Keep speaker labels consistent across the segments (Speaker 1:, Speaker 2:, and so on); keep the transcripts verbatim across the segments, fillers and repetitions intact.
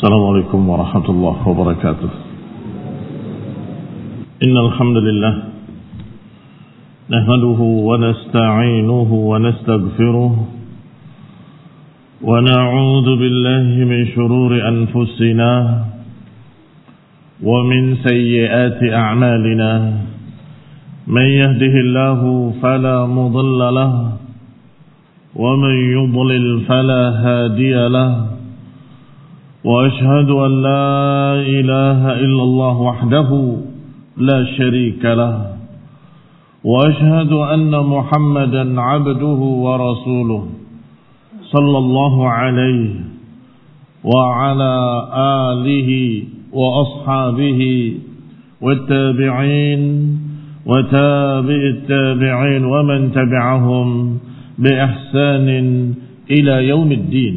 Speaker 1: السلام عليكم ورحمة الله وبركاته. إن الحمد لله نحمده ونستعينه ونستغفره ونعوذ بالله من شرور أنفسنا ومن سيئات أعمالنا. من يهده الله فلا مضل له ومن يضلل فلا هادي له. وأشهد أن لا إله إلا الله وحده لا شريك له. وأشهد أن محمدا عبده ورسوله صلى الله عليه وعلى آله وأصحابه والتابعين وتابع التابعين ومن تبعهم بإحسان إلى يوم الدين.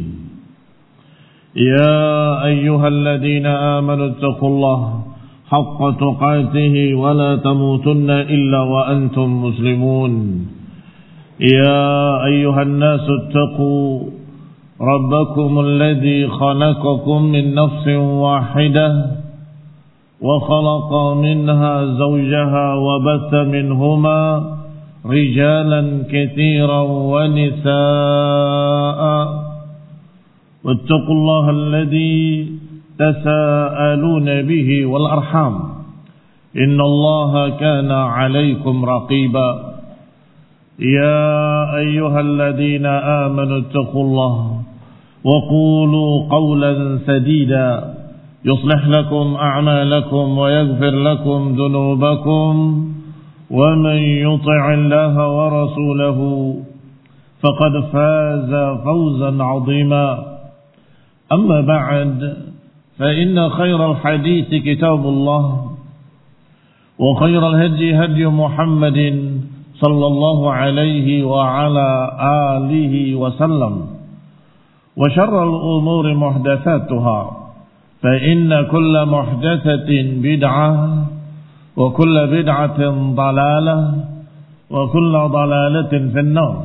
Speaker 1: يا أيها الذين آمنوا اتقوا الله حق تقاته ولا تموتن إلا وأنتم مسلمون. يا أيها الناس اتقوا ربكم الذي خلقكم من نفس واحدة وخلق منها زوجها وبث منهما رجالا كثيرا ونساء. واتقوا الله الذي تساءلون به والأرحام إن الله كان عليكم رقيبا. يا أيها الذين آمنوا اتقوا الله وقولوا قولا سديدا يصلح لكم أعمالكم ويغفر لكم ذنوبكم ومن يطع الله ورسوله فقد فاز فوزا عظيما. أما بعد فإن خير الحديث كتاب الله وخير الهدي هدي محمد صلى الله عليه وعلى آله وسلم وشر الأمور محدثاتها فإن كل محدثة بدعة وكل بدعة ضلالة وكل ضلالة في النار.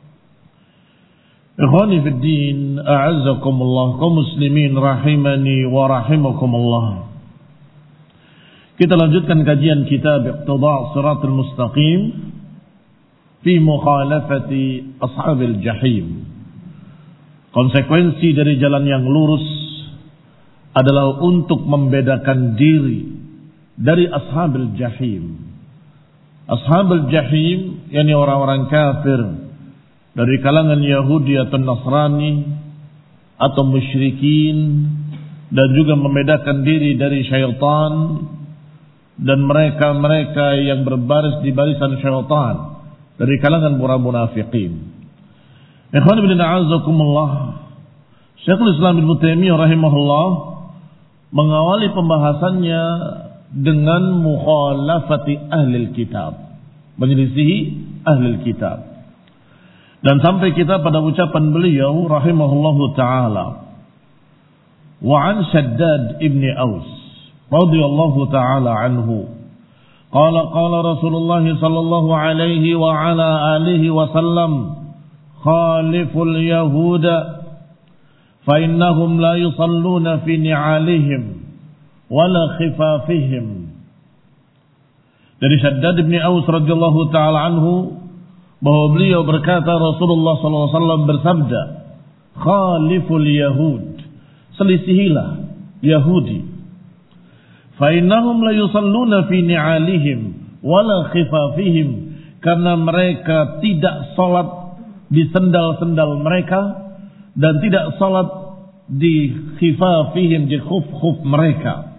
Speaker 1: Ikhwani fi din, a'azzakumullah, kaum muslimin rahimani wa rahimakumullah. Kita lanjutkan kajian kitab Iqtida' Shiratal Mustaqim fi mukhalafati ashabil jahim. Konsekuensi dari jalan yang lurus adalah untuk membedakan diri dari ashabil jahim. Ashabil jahim yakni orang-orang kafir dari kalangan Yahudi atau Nasrani atau musyrikin, dan juga membedakan diri dari syaitan dan mereka-mereka yang berbaris di barisan syaitan dari kalangan para munafiqin. Ikhwan fillah a'azzakumullah, Syekhul Islam Ibnu Taimiyah rahimahullah mengawali pembahasannya dengan mukhalafati ahlil kitab, menyelisihi ahlil kitab. Dan sampai kita pada ucapan beliau rahimahullahu ta'ala, wa an Shaddad ibn Aus radhiyallahu ta'ala anhu qala qala Rasulullah sallallahu alaihi wa ala alihi wa sallam khaliful yahuda fa innahum la yusalluna fi ni'alihim wala khifafihim. Dari Shaddad ibn Aus radhiyallahu ta'ala anhu bahwa beliau berkata, Rasulullah sallallahu alaihi wasallam bersabda, khaliful yahud, selisihilah Yahudi, fa innahum la yusalluna fi ni'alihim wala khifafihim, karena mereka tidak salat di sendal-sendal mereka dan tidak salat di khifafihim, di khuf-khuf mereka.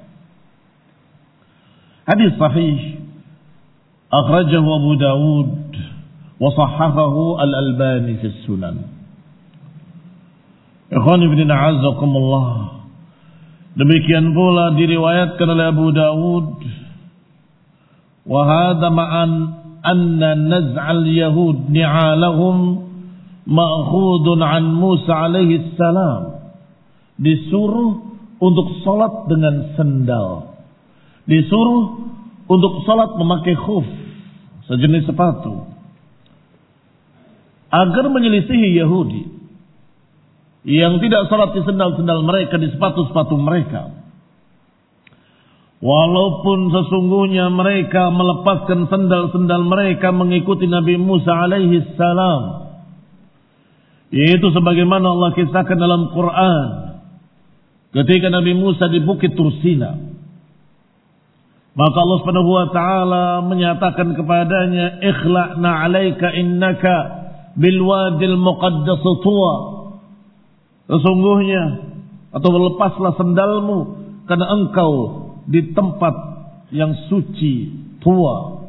Speaker 1: Hadis sahih akhrajahu Abu Dawud wa sahhahahu Al-Albani fi Sunan. Ikhwani fillah a'azzakumullah, demikian pula diriwayatkan oleh Abu Dawud, wa hadha ma'an anna naz'al yahud ni'alahum ma'khudun an Musa alaihi salam, disuruh untuk salat dengan sendal, disuruh untuk salat memakai khuf, sejenis sepatu, agar menyelisihi Yahudi.
Speaker 2: yang tidak salat di sendal-sendal mereka, di sepatu-sepatu mereka. Walaupun sesungguhnya mereka melepaskan sendal-sendal mereka mengikuti Nabi Musa alaihi salam. Yaitu sebagaimana Allah kisahkan dalam Quran. Ketika Nabi Musa di Bukit Tursina. Maka Allah Subhanahu wa taala menyatakan kepadanya, "Ikhla'na 'alaika innaka bil wadil muqaddas tuwa." Sesungguhnya atau lepaslah sendalmu karena engkau di tempat yang suci tua.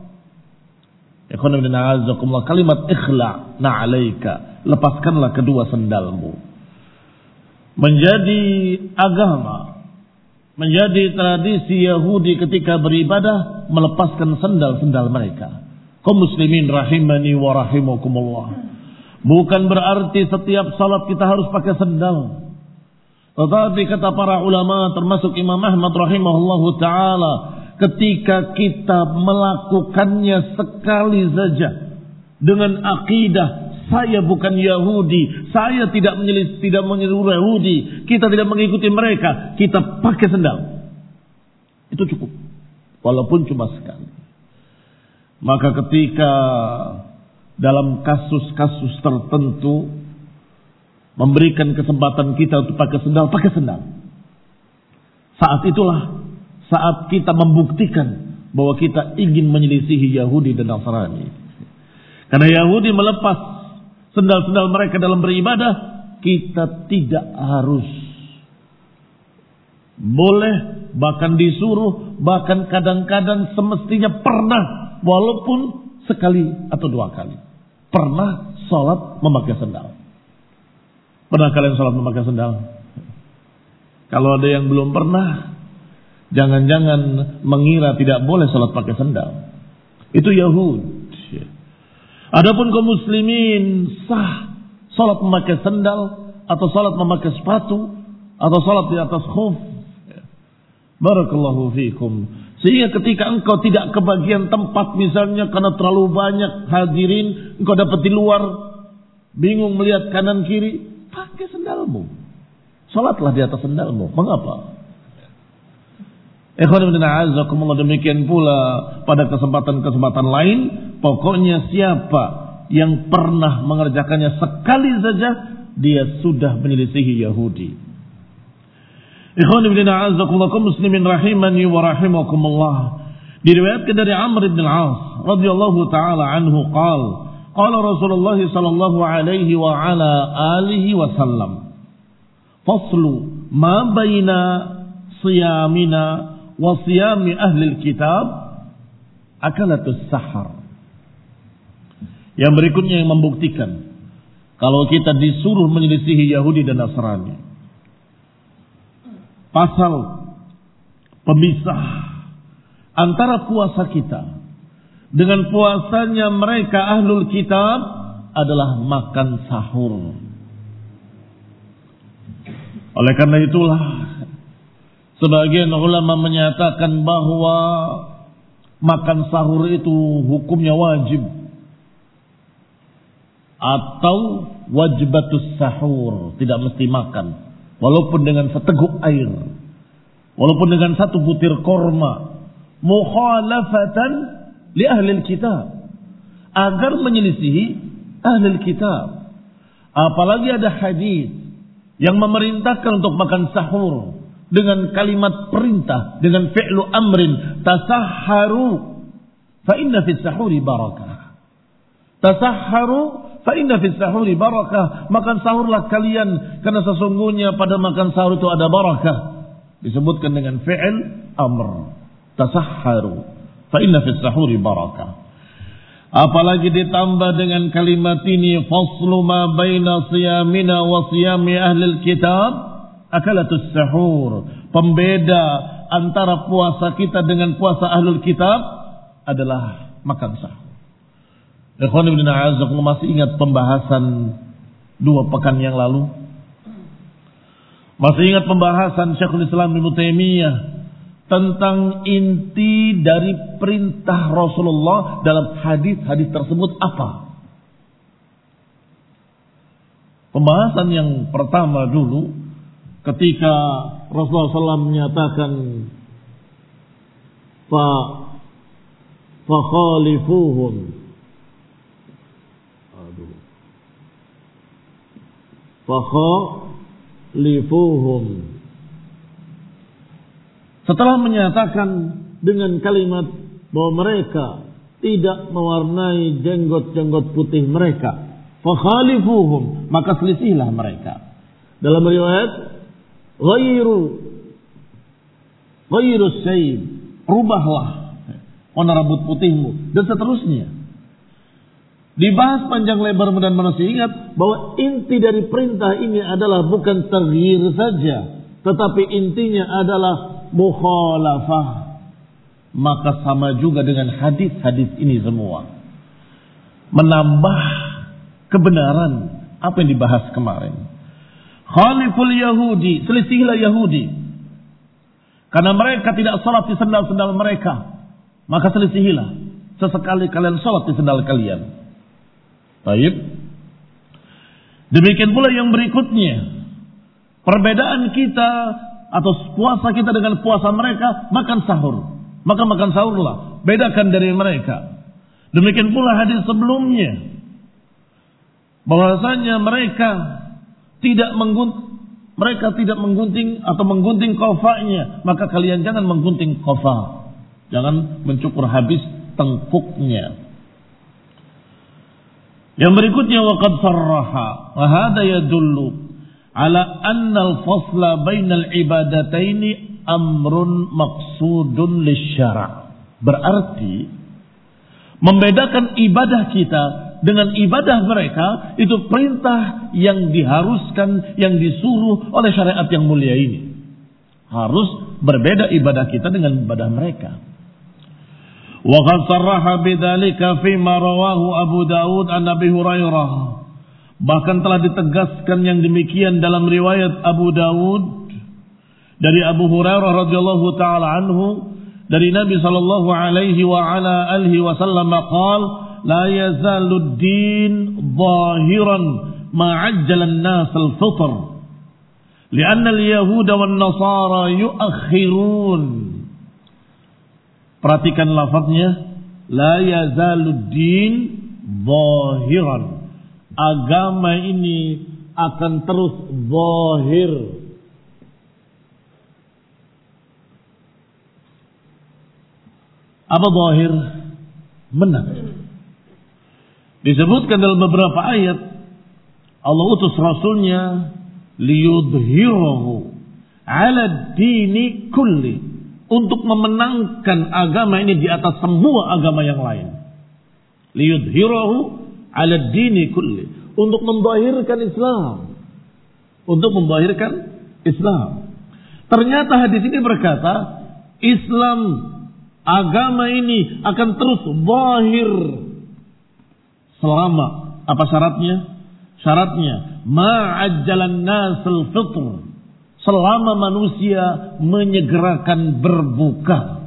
Speaker 2: Kalimat ikhla' na'alaika, lepaskanlah kedua sendalmu. Menjadi agama, menjadi tradisi Yahudi ketika beribadah melepaskan sendal-sendal mereka. Kaum muslimin rahimani wa rahimakumullah. Bukan berarti setiap salat kita harus pakai sendal. Tetapi kata para ulama termasuk Imam Ahmad rahimahullahu ta'ala, ketika kita melakukannya sekali saja dengan akidah saya bukan Yahudi, saya tidak menyelis, tidak meniru Yahudi, kita tidak mengikuti mereka, kita pakai sendal, itu cukup walaupun cuma sekali. Maka ketika dalam kasus-kasus tertentu memberikan kesempatan kita untuk pakai sendal, pakai sendal. Saat itulah saat kita membuktikan bahwa kita ingin menyelisihi Yahudi dan Nasrani. Karena Yahudi melepas sendal-sendal mereka dalam beribadah, kita tidak harus. Boleh, bahkan disuruh, bahkan kadang-kadang semestinya pernah, walaupun sekali atau dua kali. Pernah sholat memakai sendal. Pernah kalian sholat memakai sendal? Kalau ada yang belum pernah, jangan-jangan mengira tidak boleh sholat pakai sendal. Itu Yahudi. Adapun kaum muslimin sah sholat memakai sendal atau sholat memakai sepatu atau sholat di atas khuf. Barakallahu fiikum. Sehingga ketika engkau tidak kebagian tempat misalnya karena terlalu banyak hadirin, engkau dapat di luar, bingung melihat kanan kiri, pakai sendalmu. Salatlah di atas sendalmu. Mengapa? Ikhwan fillah a'azzakumullah, demikian pula pada kesempatan-kesempatan lain, pokoknya siapa yang pernah mengerjakannya sekali saja, dia sudah menyelisihi Yahudi. Ikhwan fillah a'azzakumullah, kaum muslimin rahimani wa rahimakumullah. Diriwayatkan dari Amr bin Al-As radhiyallahu taala anhu qala qala Rasulullah sallallahu alaihi wa ala alihi wasallam, faslu ma baina siyamina wa siyami ahli alkitab akalatus sahar. Yang berikutnya yang membuktikan kalau kita disuruh menyelisihi Yahudi dan Nasrani. Pasal pemisah antara puasa kita dengan puasanya mereka ahlul kitab adalah makan sahur. Oleh karena itulah sebagian ulama menyatakan bahwa makan sahur itu hukumnya wajib atau wajibatus sahur, tidak mesti makan walaupun dengan seteguk air, walaupun dengan satu butir korma, mukhalafatan li ahli kitab, agar menyelisihi ahli kitab. Apalagi ada hadis yang memerintahkan untuk makan sahur dengan kalimat perintah, dengan fi'lu amrin, tasahharu fa inna fis sahuri barakah. Tasahharu fa inna fis sahuri barakah. Makan sahurlah kalian karena sesungguhnya pada makan sahur itu ada barakah. Disebutkan dengan fi'il amr. Tasahharu fa inna fis sahuri barakah. Apalagi ditambah dengan kalimat ini, faslu ma baina siyamina wa siyami ahli kitab akalatus sahur. Pembeda antara puasa kita dengan puasa ahlul kitab adalah makan sahur. Ikhwan ibn a'azakum, masih ingat pembahasan dua pekan yang lalu? Masih ingat pembahasan Syekhul Islam Ibnu Taimiyah tentang inti dari perintah Rasulullah dalam hadis-hadis tersebut apa? Pembahasan yang pertama dulu ketika Rasulullah shallallahu alaihi wasallam menyatakan fa fakhalifuhum aduh fakhalifuhum setelah menyatakan dengan kalimat bahwa mereka tidak mewarnai jenggot-jenggot putih mereka, fakhalifuhum, maka selisihlah mereka. Dalam riwayat ghairu ghairu syayb, rubahlah warna rambut putihmu dan seterusnya. Dibahas panjang lebar dan manusia ingat bahwa inti dari perintah ini adalah bukan taghyir saja, tetapi intinya adalah mukhalafah. Maka sama juga dengan hadis-hadis ini semua, menambah kebenaran apa yang dibahas kemarin. Khaliful Yahudi, selisihilah Yahudi, karena mereka tidak salat di sendal-sendal mereka, maka selisihilah. Sesekali kalian salat di sendal kalian. Baik. Demikian pula yang berikutnya, perbedaan kita atau puasa kita dengan puasa mereka, makan sahur. Maka makan sahurlah, bedakan dari mereka. Demikian pula hadis sebelumnya, bahwasanya mereka tidak menggunting, mereka tidak menggunting atau menggunting kofanya, maka kalian jangan menggunting kofa, jangan mencukur habis tengkuknya. Yang berikutnya waqad sarraha wa hada yadullu ala anna al-fasla bainal ibadataini amrun maksudun lisyara'. Berarti membedakan ibadah kita dengan ibadah mereka itu perintah yang diharuskan, yang disuruh oleh syariat yang mulia ini. Harus berbeda ibadah kita dengan ibadah mereka. Wa qad sarraha bidzalika fi ma rawahu Abu Daud an Abi Hurairah. Bahkan telah ditegaskan yang demikian dalam riwayat Abu Daud dari Abu Hurairah radhiyallahu taala anhu, dari Nabi sallallahu alaihi wa ala alihi wasallam qala la yazalu ad-din zahiran ma 'ajjala an-nas al-fitr li'anna al-yahuda wan-nasara yu'akhirun. Perhatikan lafaznya, la yazalu ad-din zahiran, agama ini akan terus zahir. Apa zahir? Menang. Disebutkan dalam beberapa ayat, Allah utus Rasulnya liyudhhirahu ala dini kulli, untuk memenangkan agama ini di atas semua agama yang lain. Liyudhhirahu ala dini kulli, untuk membahirkan Islam, untuk membahirkan Islam. Ternyata hadis ini berkata, Islam, agama ini akan terus zahir selama apa syaratnya? Syaratnya ma'ajjalan nasul fitr, selama manusia menyegerakan berbuka.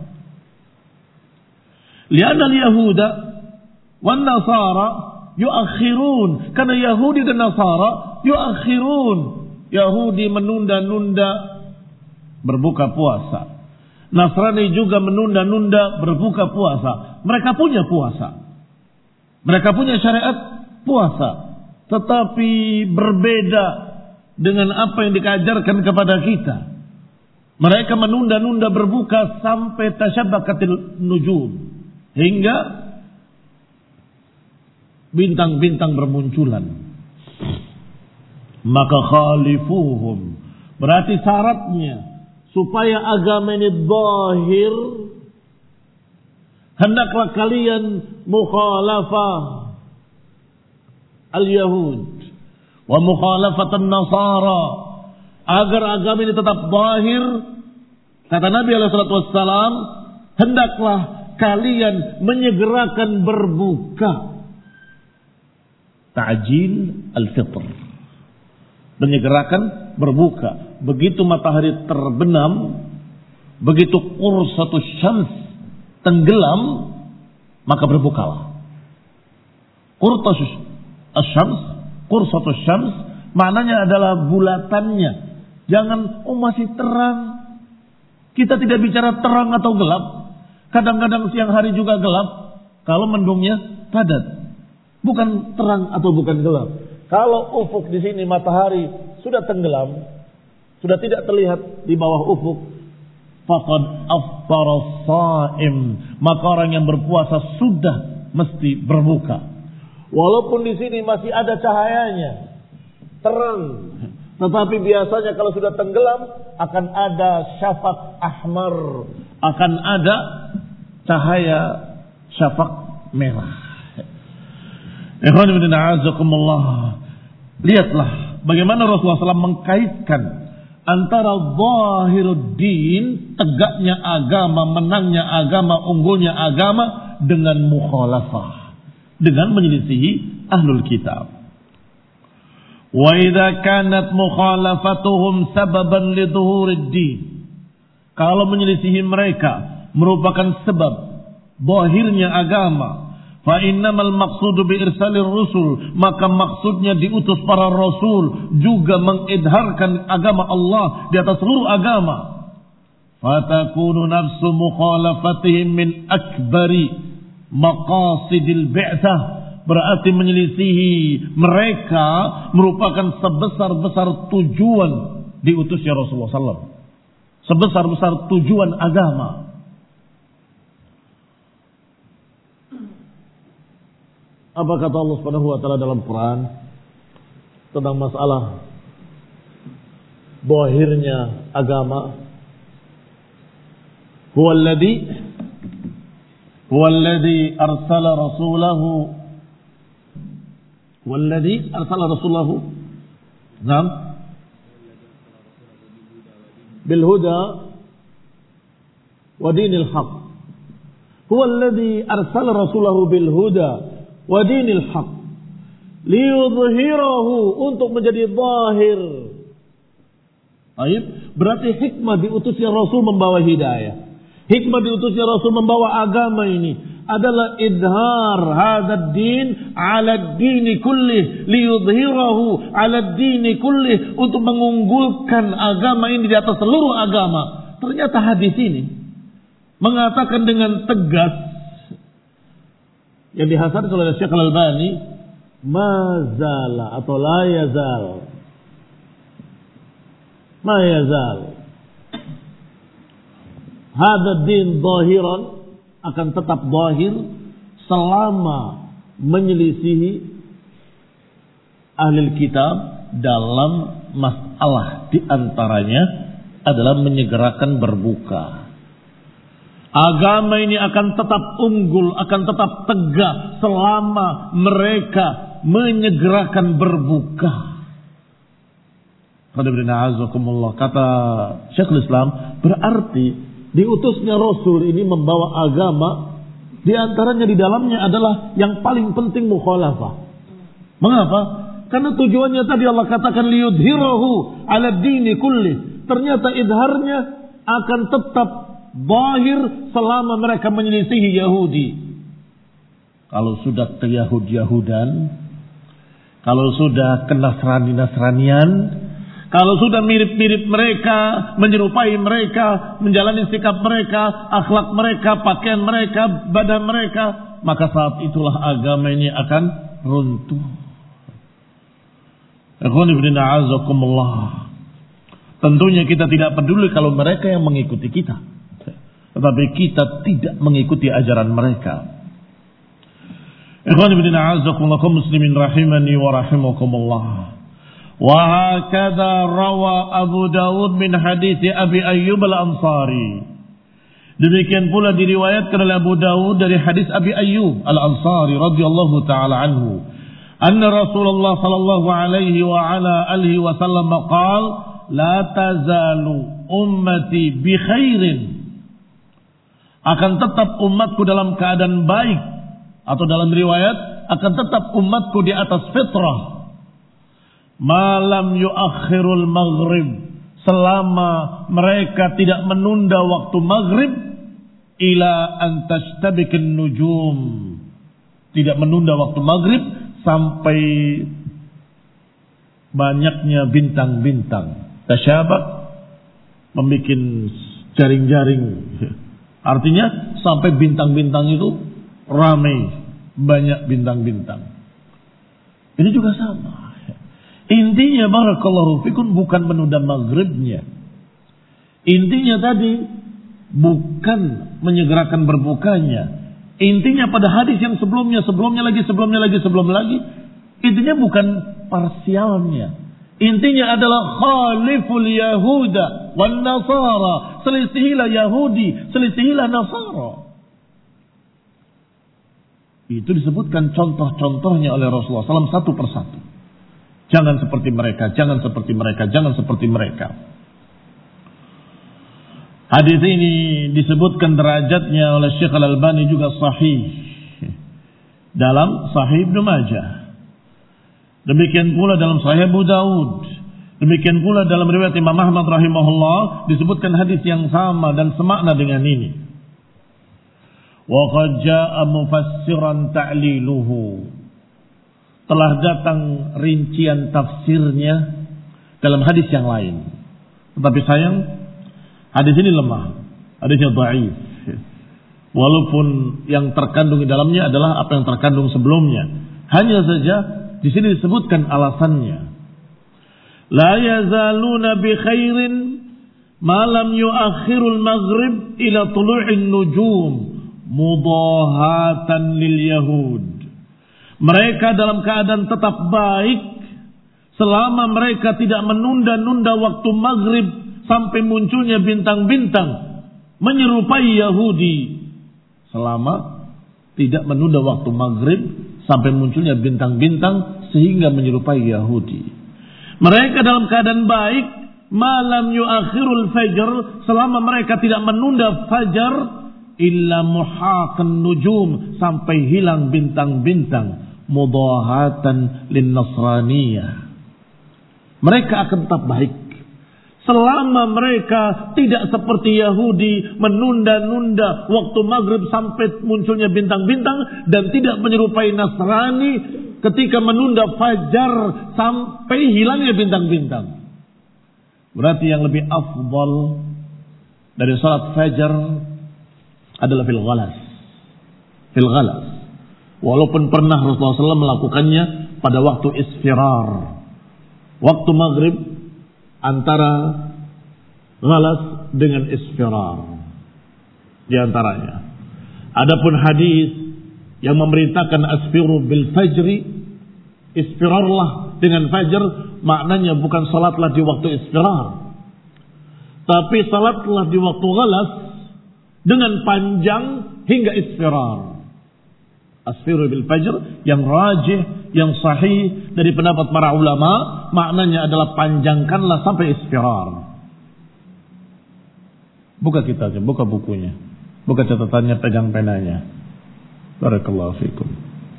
Speaker 2: Li'anna al-yahuda wan nasara yuakhirun, karena Yahudi dan Nasara yuakhirun, Yahudi menunda-nunda berbuka puasa, Nasrani juga menunda-nunda berbuka puasa. Mereka punya puasa, mereka punya syariat puasa, tetapi berbeda dengan apa yang dikajarkan kepada kita. Mereka menunda-nunda berbuka sampai tasyabbakatil nujum, hingga bintang-bintang bermunculan. Maka khalifuhum, berarti syaratnya supaya agama ini zahir, hendaklah kalian mukhalafah al-yahud wa mukhalafat an-nasara, agar agama ini tetap zahir. Kata Nabi alaihi salatu wassalam, hendaklah kalian menyegerakan berbuka, ta'jil al-fitr, menyegerakan berbuka. Begitu matahari terbenam, begitu qursatus syams tenggelam, maka berbukalah. Qursatus syams, qursatus syams, Maknanya adalah bulatannya. Jangan, oh masih terang. Kita tidak bicara terang atau gelap. Kadang-kadang siang hari juga gelap. Kalau mendungnya padat. Bukan terang atau bukan gelap. Kalau ufuk di sini matahari sudah tenggelam, sudah tidak terlihat di bawah ufuk, faqad aftara shaim, maka orang yang berpuasa sudah mesti berbuka. Walaupun di sini masih ada cahayanya, terang, tetapi biasanya kalau sudah tenggelam akan ada syafaq ahmar, akan ada cahaya syafaq merah. Ikhwan ibn a'azakumullah, lihatlah bagaimana Rasulullah shallallahu alaihi wasallam mengkaitkan antara zahiruddin, tegaknya agama, menangnya agama, unggulnya agama, dengan mukhalafah, dengan menyelisihi ahlul kitab. Wa idza kanat mukhalafatuhum sababan li dhuhuriddin, kalau menyelisihi mereka merupakan sebab zahirnya agama, fa innamal maqsudu bi irsalir rusul, maka maksudnya diutus para rasul juga mengidharkan agama Allah di atas seluruh agama. Fatakunu nafsu mukhalafatihim min akbari maqasidil bi'tsah, berarti menyelisihi mereka merupakan sebesar-besar tujuan diutusnya Rasulullah sallallahu alaihi wasallam, sebesar-besar tujuan agama. Apa kata Allah Subhanahu wa taala dalam Quran tentang masalah zahirnya agama? Huwallazi huwallazi arsala rasulahu huwallazi arsala rasulahu Naam bil huda wa dinil haqq. Huwallazi arsala rasulahu bil huda wa dinil haq liyudhhirahu, untuk menjadi zahir. Baik, berarti hikmah diutusnya Rasul membawa hidayah, hikmah diutusnya Rasul membawa agama ini adalah idhar hadzal din ala dini kullih, liyudhhirahu ala dini kullih, untuk mengunggulkan agama ini di atas seluruh agama. Ternyata hadis ini mengatakan dengan tegas yang dihasan oleh Syekh Al-Albani, mazala atau la yazal, ma yazal hadha din zahiran, akan tetap zahir selama menyelisihi ahli kitab dalam masalah, di antaranya adalah menyegerakan berbuka. Agama ini akan tetap unggul, akan tetap tegak selama mereka menyegerakan berbuka. Kata Syekhul Islam, berarti diutusnya Rasul ini membawa agama, di antaranya di dalamnya adalah yang paling penting mukhalafah. Mengapa? Karena tujuannya tadi Allah katakan liyudhhirahu ala dini kulli. Ternyata idharnya akan tetap zahir selama mereka menyelisihi Yahudi. Kalau sudah ke Yahud-Yahudan, kalau sudah ke Nasrani-Nasranian, kalau sudah mirip-mirip mereka, menyerupai mereka, menjalani sikap mereka, akhlak mereka, pakaian mereka, badan mereka, maka saat itulah agama ini akan runtuh. Ikhwan ibn a'azakumullah, tentunya kita tidak peduli kalau mereka yang mengikuti kita, tetapi kita tidak mengikuti ajaran mereka. Ikhwan ibn a'azakumullah kaum muslimin rahimani wa rahimakumullah. Wa hakadha rawa Abu Dawud min hadits Abi Ayyub al-Ansari. Demikian pula diriwayatkan oleh Abu Dawud dari hadis Abi Ayyub al-Ansari radhiyallahu taala anhu, anna Rasulullah sallallahu alaihi wa ala alihi wasallam qala la tazalu ummati bi khairin, akan tetap umatku dalam keadaan baik, atau dalam riwayat akan tetap umatku di atas fitrah, malam yuakhirul maghrib, selama mereka tidak menunda waktu maghrib, ila an tashtabikin nujum, tidak menunda waktu maghrib sampai banyaknya bintang-bintang. Tasyabak, membuat jaring-jaring. Artinya sampai bintang-bintang itu ramai, banyak bintang-bintang. Ini juga sama. Intinya barakallahu fikum bukan menunda maghribnya. Intinya tadi bukan menyegerakan berbukanya. Intinya pada hadis yang sebelumnya, sebelumnya lagi, sebelumnya lagi, sebelum lagi. Intinya bukan parsialnya. Intinya adalah khaliful Yahuda wan Nasara. Selisihilah Yahudi, selisihilah Nasara. Itu disebutkan contoh-contohnya oleh Rasulullah shallallahu alaihi wasallam satu persatu. Jangan seperti mereka, jangan seperti mereka, jangan seperti mereka. Hadis ini disebutkan derajatnya oleh Syekh Al-Albani juga sahih dalam Sahih Ibnu Majah. Demikian pula dalam Sahih Abu Daud. Demikian pula dalam riwayat Imam Ahmad rahimahullah disebutkan hadis yang sama dan semakna dengan ini. Wa qad jaa'a mufassiran ta'liluhu. Telah datang rincian tafsirnya dalam hadis yang lain. Tetapi sayang, hadis ini lemah, hadisnya dhaif. Walaupun yang terkandung di dalamnya adalah apa yang terkandung sebelumnya. Hanya saja di sini disebutkan alasannya. La yazaluna bi khairin ma lam yuakhirul maghrib ila tulu'in nujum mudahatan lil yahud. Mereka dalam keadaan tetap baik selama mereka tidak menunda-nunda waktu maghrib sampai munculnya bintang-bintang menyerupai Yahudi. Selama tidak menunda waktu maghrib sampai munculnya bintang-bintang sehingga menyerupai Yahudi. Mereka dalam keadaan baik malam yuakhirul fajr, selama mereka tidak menunda fajar illa muhaqan nujum, sampai hilang bintang-bintang, mudahatan lin nasraniyah. Mereka akan tetap baik selama mereka tidak seperti Yahudi menunda-nunda waktu maghrib sampai munculnya bintang-bintang, dan tidak menyerupai Nasrani ketika menunda fajar sampai hilangnya bintang-bintang. Berarti yang lebih afdal dari salat fajar adalah fil ghalas. Fil ghalas. Walaupun pernah Rasulullah shallallahu alaihi wasallam melakukannya pada waktu isfirar, waktu maghrib, antara ghalas dengan isfirar di antaranya. Adapun hadis yang memerintahkan asfiru bil fajri, isfirarlah dengan fajar, maknanya bukan salatlah di waktu isfirar, tapi salatlah di waktu ghalas dengan panjang hingga isfirar. Asfiru bil fajr yang rajih, yang sahih dari pendapat para ulama, maknanya adalah panjangkanlah sampai isfirar. Buka kitabnya, buka bukunya, buka catatannya, pegang penanya. Barakallahu fikum.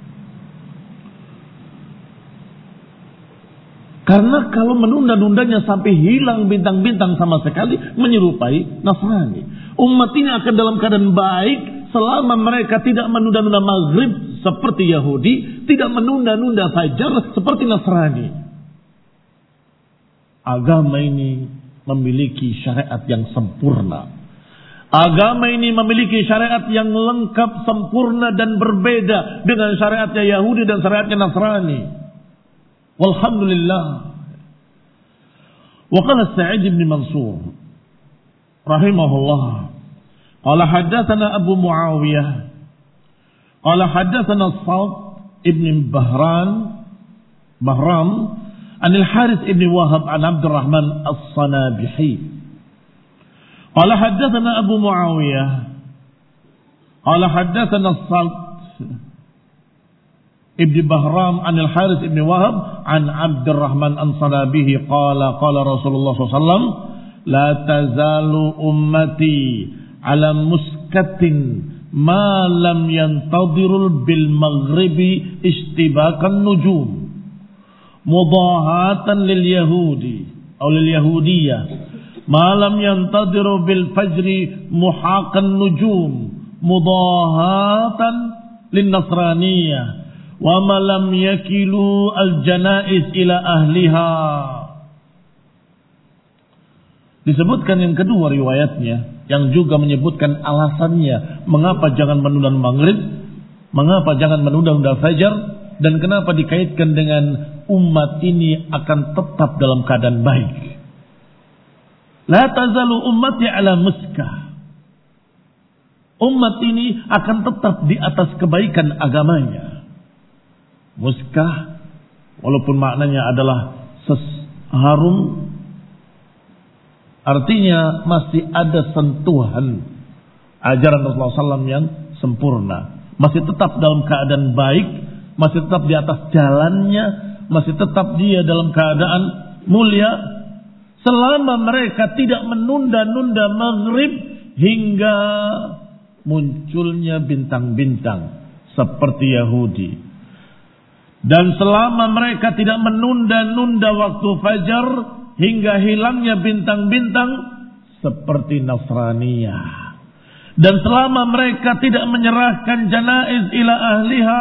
Speaker 2: Karena kalau menunda-nundanya sampai hilang bintang-bintang sama sekali, menyerupai Nasrani. Umat ini akan dalam keadaan baik selama mereka tidak menunda-nunda maghrib seperti Yahudi, tidak menunda-nunda fajar seperti Nasrani. Agama ini memiliki syariat yang sempurna. Agama ini memiliki syariat yang lengkap, sempurna dan berbeda dengan syariatnya Yahudi dan syariatnya Nasrani. Walhamdulillah. Wa qala Sa'id bin Mansur rahimahullah, qala haddatsana Abu Muawiyah qala haddatsana Sa'd ibn Bahran Bahram an al-Harith ibn Wahab an Abdurrahman as-Sanabihi qala haddatsana Abu Muawiyah qala haddatsana Sa'd ibn Bahram an al-Harith ibn Wahab an Abdurrahman as-Sanabihi qala qala Rasulullah sallallahu alaihi wasallam la tazalu ummati ala muskatin ma lam yantadirul bil maghribi istibakan nujum mudahatan lil yahudi atau lil yahudiyah ma lam yantadiru bil fajri muhaqan nujum mudahatan lin nasraniyah wa ma lam yakilu al-janaiz ila ahliha. Disebutkan yang kedua riwayatnya, yang juga menyebutkan alasannya mengapa jangan menunda maghrib, mengapa jangan menunda-nunda fajar, dan kenapa dikaitkan dengan umat ini akan tetap dalam keadaan baik. La tazalu ummati ala muskah. Umat ini akan tetap di atas kebaikan agamanya. Muskah, walaupun maknanya adalah harum, artinya masih ada sentuhan ajaran Rasulullah shallallahu alaihi wasallam yang sempurna. Masih tetap dalam keadaan baik, masih tetap di atas jalannya, masih tetap dia dalam keadaan mulia. Selama mereka tidak menunda-nunda maghrib hingga munculnya bintang-bintang seperti Yahudi. Dan selama mereka tidak menunda-nunda waktu fajar hingga hilangnya bintang-bintang seperti Nasraniyah. Dan selama mereka tidak menyerahkan janaiz ila ahliha,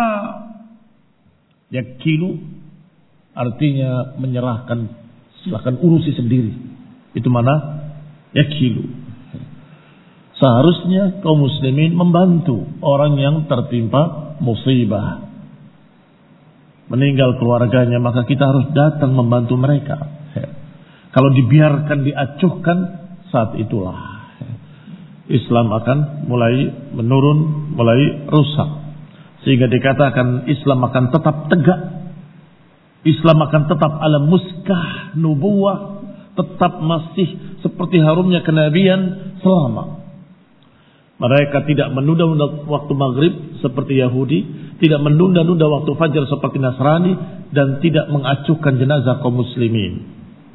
Speaker 2: yakilu artinya menyerahkan, silakan urusi sendiri. Itu mana? Yakilu. Seharusnya kaum muslimin membantu orang yang tertimpa musibah, meninggal keluarganya, maka kita harus datang membantu mereka. Kalau dibiarkan diacuhkan, saat itulah Islam akan mulai menurun, mulai rusak. Sehingga dikatakan Islam akan tetap tegak. Islam akan tetap ala muskah nubuwah, tetap masih seperti harumnya kenabian selama mereka tidak menunda-nunda waktu maghrib seperti Yahudi, tidak menunda-nunda waktu fajar seperti Nasrani, dan tidak mengacuhkan jenazah kaum muslimin.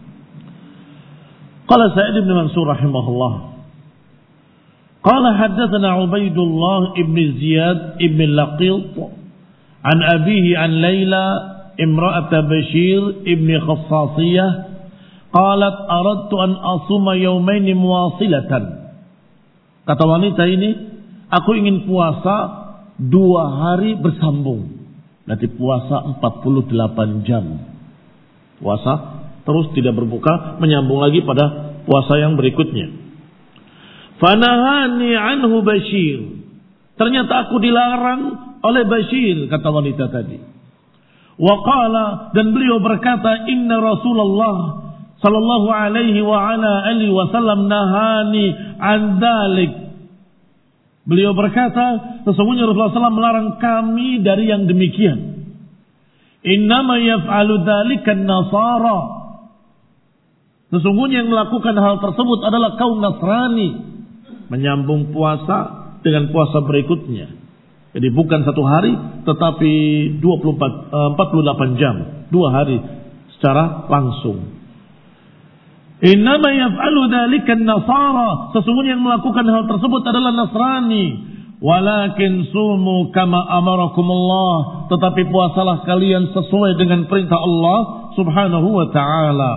Speaker 2: Qala Sa'id bin Mansur rahimahullah, qala haddatsana Ubaidullah ibn Ziyad ibn Laqit an abihi an Laila imra'at Bashir ibn Khassasiyah qalat aradtu an asuma yawmain muwasilatan. Kata wanita ini, aku ingin puasa dua hari bersambung. Nanti puasa empat puluh delapan jam. Puasa terus tidak berbuka, menyambung lagi pada puasa yang berikutnya. Fanahani anhu Bashir. Ternyata aku dilarang oleh Bashir, kata wanita tadi. Wa qala, dan beliau berkata, inna Rasulullah sallallahu alaihi wa ala alihi wasallam nahani an dalik. Beliau berkata, sesungguhnya Rasulullah sallallahu alaihi wasallam melarang kami dari yang demikian. Innama yaf'alu dzalika an-nasara. Sesungguhnya yang melakukan hal tersebut adalah kaum Nasrani, menyambung puasa dengan puasa berikutnya. Jadi bukan satu hari, tetapi dua puluh empat, empat puluh delapan jam, dua hari secara langsung. Innama yaf'alu dzalika an-nasara. Sesungguhnya yang melakukan hal tersebut adalah Nasrani. Walakin sumu kama amarakumullah. Tetapi puasalah kalian sesuai dengan perintah Allah subhanahu wa ta'ala.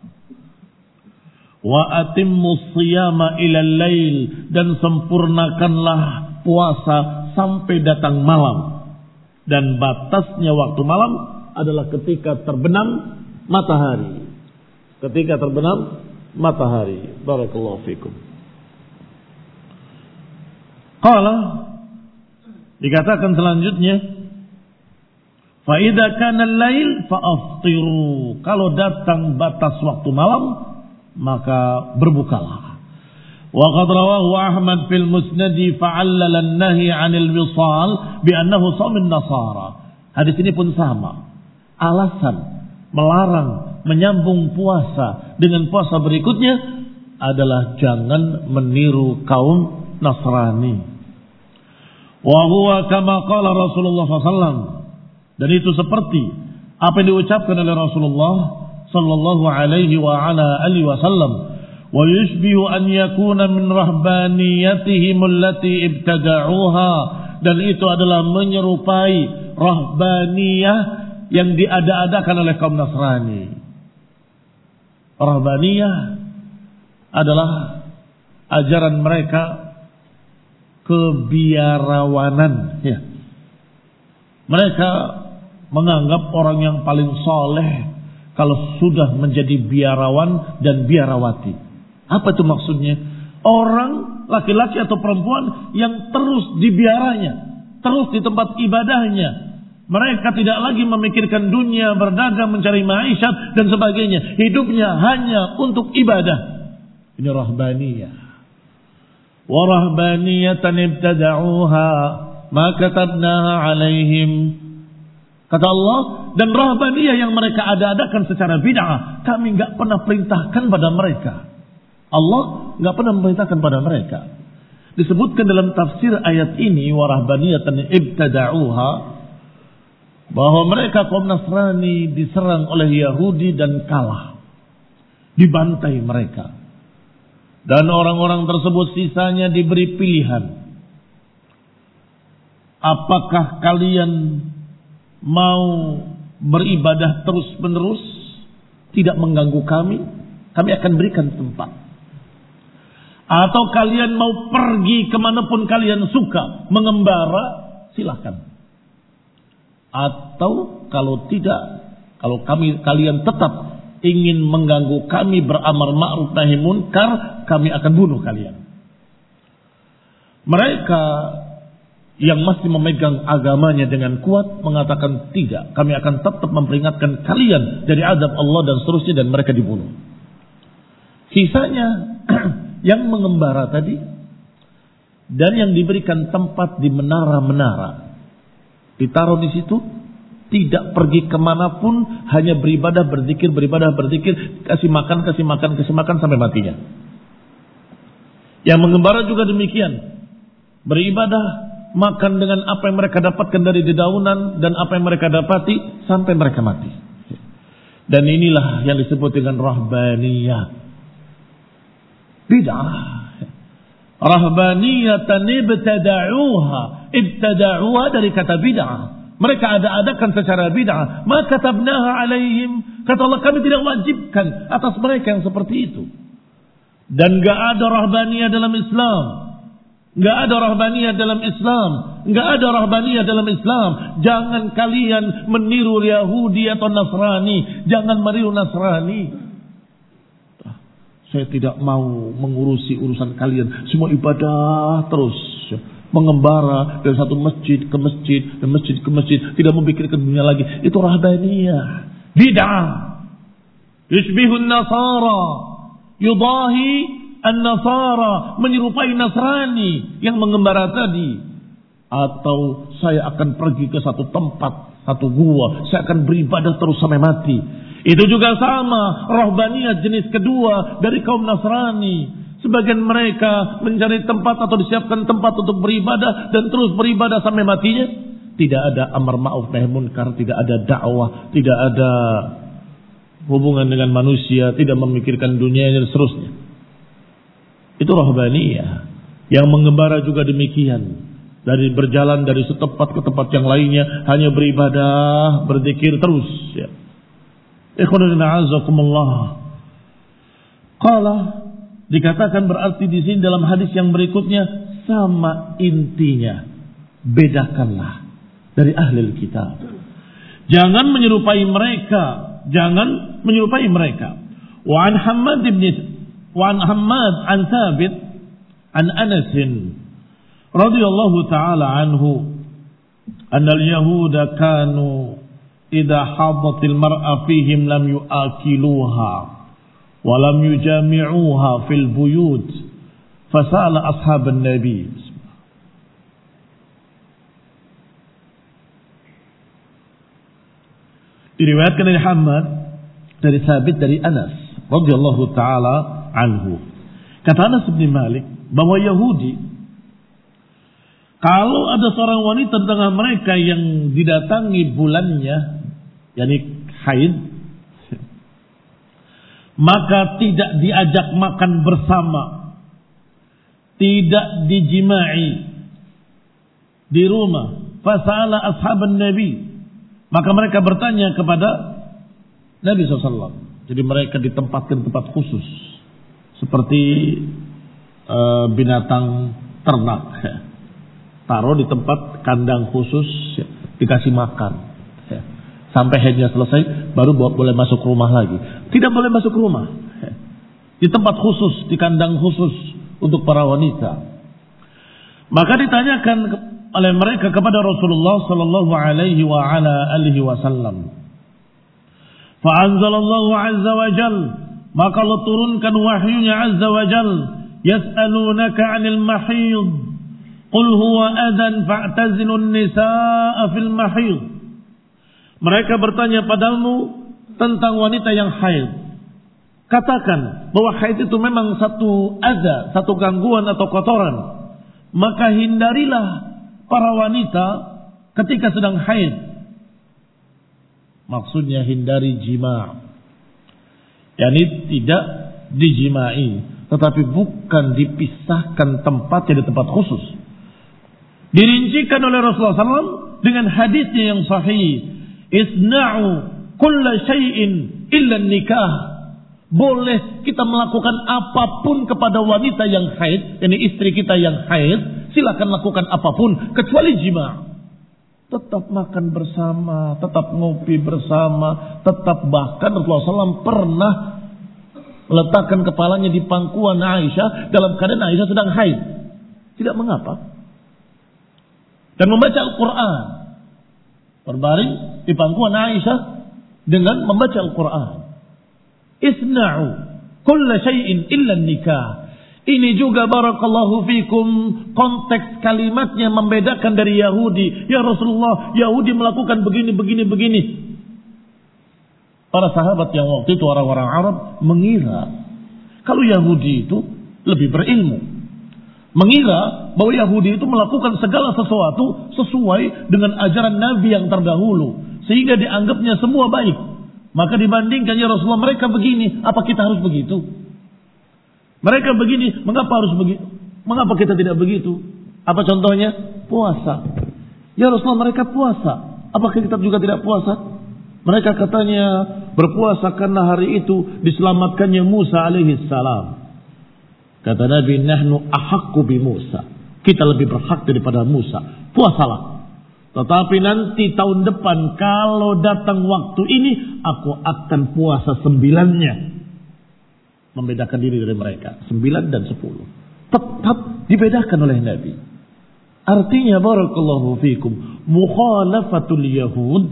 Speaker 2: Wa atimmus siyama ilal lail. Dan sempurnakanlah puasa sampai datang malam. Dan batasnya waktu malam adalah ketika terbenam matahari. Ketika terbenam matahari. Barakallahu fikum. Qala, dikatakan selanjutnya, fa idza kana al-lail fa aftiru. Kalau datang batas waktu malam, maka berbukalah. Wa qad rawahu Ahmad fil Musnad fa'allala an-nahy 'anil wisal bi annahu shaum an-nasara. Hadis ini pun sama. Alasan melarang menyambung puasa dengan puasa berikutnya adalah jangan meniru kaum Nasrani. Wa huwa kama qala Rasulullah sallallahu alaihi wasallam. Dan itu seperti apa yang diucapkan oleh Rasulullah sallallahu alaihi wa ala alihi wasallam. Wa yushbihu an yakuna min rahbaniyatihim allati ibtada'uha. Dan itu adalah menyerupai rahbaniyah yang diada-adakan oleh kaum Nasrani. Rahbaniyah adalah ajaran mereka kebiarawanan, ya. Mereka menganggap orang yang paling soleh kalau sudah menjadi biarawan dan biarawati. Apa itu maksudnya? Orang laki-laki atau perempuan yang terus di biaranya, terus di tempat ibadahnya. Mereka tidak lagi memikirkan dunia, berdagang, mencari maishat dan sebagainya. Hidupnya hanya untuk ibadah. Ini rahbaniyah. Wa rahbaniyatan ibtada'uha ma katabnaha alaihim. Kata Allah, dan rahbaniyah yang mereka ada-adakan secara bid'ah, kami enggak pernah perintahkan pada mereka. Allah enggak pernah memerintahkan pada mereka. Disebutkan dalam tafsir ayat ini, wa rahbaniyatan ibtada'uha, bahwa mereka kaum Nasrani diserang oleh Yahudi dan kalah, dibantai mereka, dan orang-orang tersebut sisanya diberi pilihan, apakah kalian mau beribadah terus menerus tidak mengganggu kami, kami akan berikan tempat, atau kalian mau pergi kemanapun kalian suka mengembara, silahkan. Atau kalau tidak, kalau kami kalian tetap ingin mengganggu kami beramar ma'ruf nahi munkar, kami akan bunuh kalian. Mereka yang masih memegang agamanya dengan kuat mengatakan tidak, kami akan tetap memperingatkan kalian dari azab Allah dan seterusnya, dan mereka dibunuh. Sisanya yang mengembara tadi dan yang diberikan tempat di menara-menara, ditaruh di situ, tidak pergi kemanapun, hanya beribadah, berzikir, beribadah, berzikir, kasih makan, kasih makan, kasih makan sampai matinya. Yang mengembara juga demikian, beribadah, makan dengan apa yang mereka dapatkan dari dedaunan dan apa yang mereka dapati sampai mereka mati. Dan inilah yang disebut dengan rahbaniyah, bid'ah. Rahbaniyatan ibtada'uha, ibtada'uha dari kata bid'ah. Mereka ada-adakan secara bid'ah. Ma katabnaha alaihim, kata Allah, kami tidak wajibkan atas mereka yang seperti itu. Dan gak ada rahbaniyah dalam Islam. Gak ada rahbaniyah dalam Islam. Gak ada rahbaniyah dalam Islam. Jangan kalian meniru Yahudi atau Nasrani. Jangan meniru Nasrani. Saya tidak mau mengurusi urusan kalian. Semua ibadah terus, mengembara dari satu masjid ke masjid, dan masjid ke masjid, tidak memikirkan dunia lagi. Itu rahbaniyah, bid'ah. Yushbihun Nasara, yudahi an-Nasara, menyerupai Nasrani yang mengembara tadi. Atau saya akan pergi ke satu tempat, satu gua, saya akan beribadah terus sampai mati. Itu juga sama, rahbaniyah jenis kedua dari kaum Nasrani. Sebagian mereka mencari tempat atau disiapkan tempat untuk beribadah dan terus beribadah sampai matinya. Tidak ada amar ma'ruf nahi munkar, tidak ada dakwah, tidak ada hubungan dengan manusia, tidak memikirkan dunia dan seterusnya. Itu rahbaniyah. Yang mengembara juga demikian. Dari berjalan dari setempat ke tempat yang lainnya, hanya beribadah, berzikir terus, ya. Ikhwanuddin a'azakumullah. Qala, dikatakan berarti di sini dalam hadis yang berikutnya, sama intinya, bedakanlah dari ahli kitab. Jangan menyerupai mereka, jangan menyerupai mereka. Wa an Hammad ibn wa an Hammad an Thabit an Anas radhiyallahu taala anhu anna al-yahuda kanu idza hadatil mar'a fihim lam yu'akiluha wa lam yujami'uha fil buyut fasala ashaban nabi. Diriwayatkan dari Hammad, dari Thabit, dari Anas radhiyallahu taala anhu. Kata Anas bin Malik bahwa Yahudi, kalau ada seorang wanita di tengah mereka yang didatangi bulannya, yakni haid, maka tidak diajak makan bersama, tidak dijimai di rumah. Fasala ashaban Nabi, maka mereka bertanya kepada Nabi shallallahu alaihi wasallam. Jadi mereka ditempatkan tempat khusus, seperti uh, binatang ternak, taruh di tempat kandang khusus, ya, dikasih makan, ya. Sampai haidnya selesai, baru boleh masuk rumah lagi. Tidak boleh masuk rumah. Di tempat khusus, di kandang khusus untuk para wanita. Maka ditanyakan oleh mereka kepada Rasulullah sallallahu alaihi wa ala alihi wasallam. Fa'anzalallahu azza wa jal, maka Allah turunkan wahyunya azza wa jal, yas'alunaka 'anil mahid, qul huwa adan fa'tazilun nisaa fil mahid. Mereka bertanya padamu tentang wanita yang haid. Katakan bahwa haid itu memang satu adza, satu gangguan atau kotoran. Maka hindarilah para wanita ketika sedang haid. Maksudnya hindari jima'. Yani tidak dijimai, tetapi bukan dipisahkan tempatnya di tempat khusus. Dirincikan oleh Rasulullah sallallahu alaihi wasallam dengan hadisnya yang sahih. Isna'u kulla syai'in illa nikah. Boleh kita melakukan apapun kepada wanita yang haid, yakni istri kita yang haid, silakan lakukan apapun kecuali jima'. Tetap makan bersama, tetap ngopi bersama, tetap bahkan Rasulullah sallallahu alaihi wasallam pernah meletakkan kepalanya di pangkuan Aisyah dalam keadaan Aisyah sedang haid. Tidak mengapa. Dan membaca Al-Quran. Berbaring di pangkuan Aisyah dengan membaca Al-Quran. Isna'u kulla syai'in illa nikah. Ini juga barakallahu fikum konteks kalimatnya membedakan dari Yahudi. Ya Rasulullah, Yahudi melakukan begini, begini, begini. Para sahabat yang waktu itu orang-orang Arab mengira kalau Yahudi itu lebih berilmu. Mengira bahwa Yahudi itu melakukan segala sesuatu sesuai dengan ajaran Nabi yang terdahulu. Sehingga dianggapnya semua baik. Maka dibandingkan ya Rasulullah mereka begini, apa kita harus begitu? Mereka begini, mengapa harus begitu? Mengapa kita tidak begitu? Apa contohnya? Puasa. Ya Rasulullah mereka puasa. Apakah kita juga tidak puasa? Mereka katanya berpuasa karena hari itu diselamatkannya Musa alaihi salam. Kata Nabi, nahnu ahaqqu bi Musa. Kita lebih berhak daripada Musa. Puasalah. Tetapi nanti tahun depan kalau datang waktu ini aku akan puasa sembilannya. Membedakan diri dari mereka. Sembilan dan sepuluh. Tetap dibedakan oleh Nabi. Artinya barakallahu fikum. Mukhalafatul Yahud.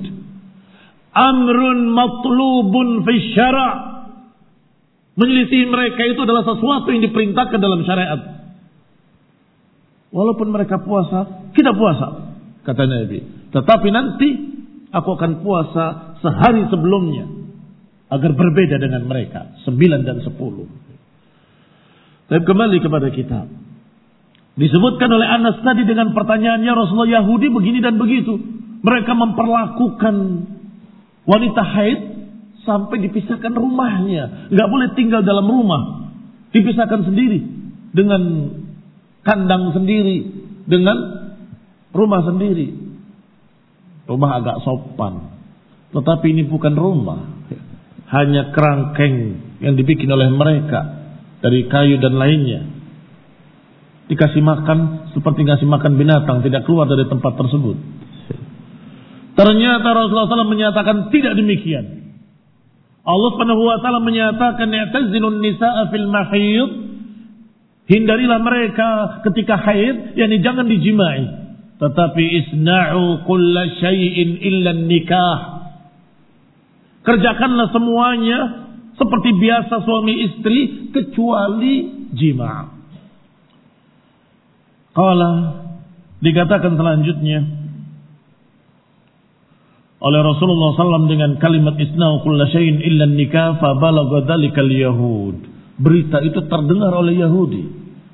Speaker 2: Amrun matlubun fi syara'. Menyelisih mereka itu adalah sesuatu yang diperintahkan dalam syariat. Walaupun mereka puasa, kita puasa. Kata Nabi. Tetapi nanti aku akan puasa sehari sebelumnya. Agar berbeda dengan mereka. Sembilan dan sepuluh. Tapi kembali kepada kitab. Disebutkan oleh Anas tadi dengan pertanyaannya Rasulullah Yahudi begini dan begitu. Mereka memperlakukan wanita haid sampai dipisahkan rumahnya. Nggak boleh tinggal dalam rumah. Dipisahkan sendiri. Dengan kandang sendiri. Dengan rumah sendiri. Rumah agak sopan. Tetapi ini bukan rumah. Hanya kerangkeng yang dibikin oleh mereka. Dari kayu dan lainnya. Dikasih makan seperti ngasih makan binatang. Tidak keluar dari tempat tersebut. Ternyata Rasulullah shallallahu alaihi wasallam menyatakan tidak demikian. Allah subhanahu wa ta'ala menyatakan i'tazilun nisaa fil mahid. Hindarilah mereka ketika haid. Yani jangan dijimai. Tetapi isna'u kulla syai'in illa nikah. Kerjakanlah semuanya seperti biasa suami istri kecuali jima'. Qala dikatakan selanjutnya oleh Rasulullah sallallahu alaihi wasallam dengan kalimat isna'u kulla syai'in illa nikah fa balagha dzalikal yahud. Berita itu terdengar oleh Yahudi.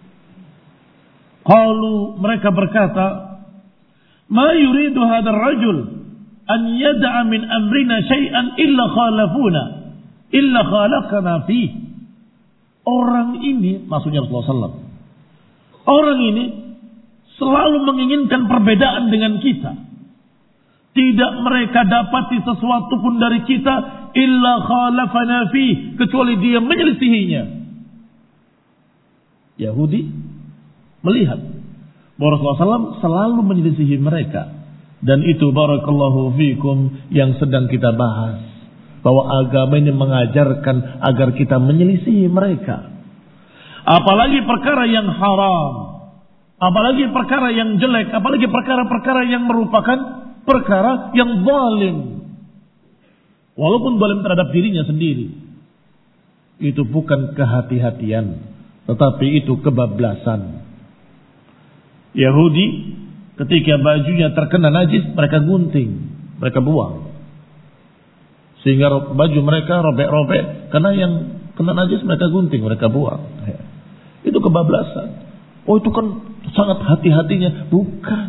Speaker 2: Qalu mereka berkata, ma yuridu hadzal rajul an yad'a min amrina syai'an illa khalafuna illa khalaqana fi. Orang ini, maksudnya Rasulullah sallallahu alaihi wasallam, orang ini selalu menginginkan perbedaan dengan kita. Tidak mereka dapati sesuatu pun dari kita illa khalafana fi, kecuali dia menyelisihinya. Yahudi melihat bahwa Rasulullah sallallahu alaihi wasallam selalu menyelisihi mereka Dan itu barakallahu fikum yang sedang kita bahas. Bahwa agama ini mengajarkan agar kita menyelisihi mereka. Apalagi perkara yang haram. Apalagi perkara yang jelek. Apalagi perkara-perkara yang merupakan perkara yang zalim. Walaupun zalim terhadap dirinya sendiri. Itu bukan kehati-hatian. Tetapi itu kebablasan. Yahudi ketika bajunya terkena najis, mereka gunting, mereka buang. Sehingga baju mereka robek-robek, karena yang kena najis mereka gunting, mereka buang. Itu kebablasan. Oh itu kan sangat hati-hatinya. Bukan.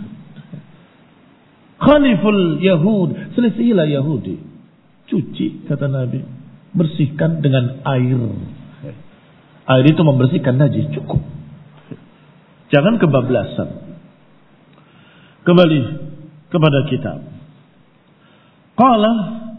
Speaker 2: Khaliful Yahud, selisihilah Yahudi. Cuci, kata Nabi. Bersihkan dengan air. Air itu membersihkan najis, cukup. Jangan kebablasan. Kembali kepada kitab. Qala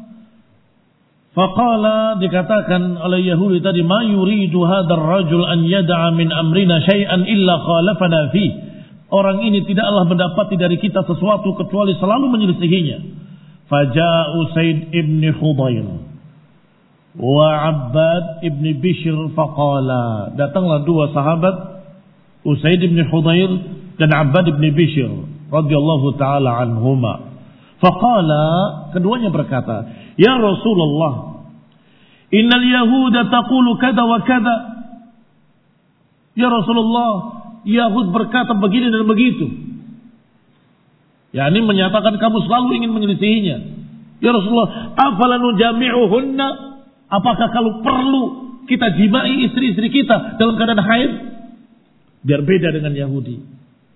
Speaker 2: faqala, dikatakan oleh Yahudi tadi, ma yuridu hadzal rajul an yada'a min amrina syai'an illa khalafana fi. Orang ini tidaklah mendapati dari kita sesuatu kecuali selalu menyelisihinya. Faja'u Said ibn Hudayr wa Abbad ibn Bishr faqala. Datanglah dua sahabat, Usaid ibn Hudayr dan Abbad ibn Bishr radhiyallahu taala anhuma. Faqala, keduanya berkata, ya Rasulullah, innal yahuda taqulu kada wa kada. Ya Rasulullah, Yahud berkata begini dan begitu. Ya, ini menyatakan kamu selalu ingin menyelisihinya. Ya Rasulullah, afala nujami'uhunna? Apakah kalau perlu kita jimai istri-istri kita dalam keadaan haid? Biar beda dengan Yahudi.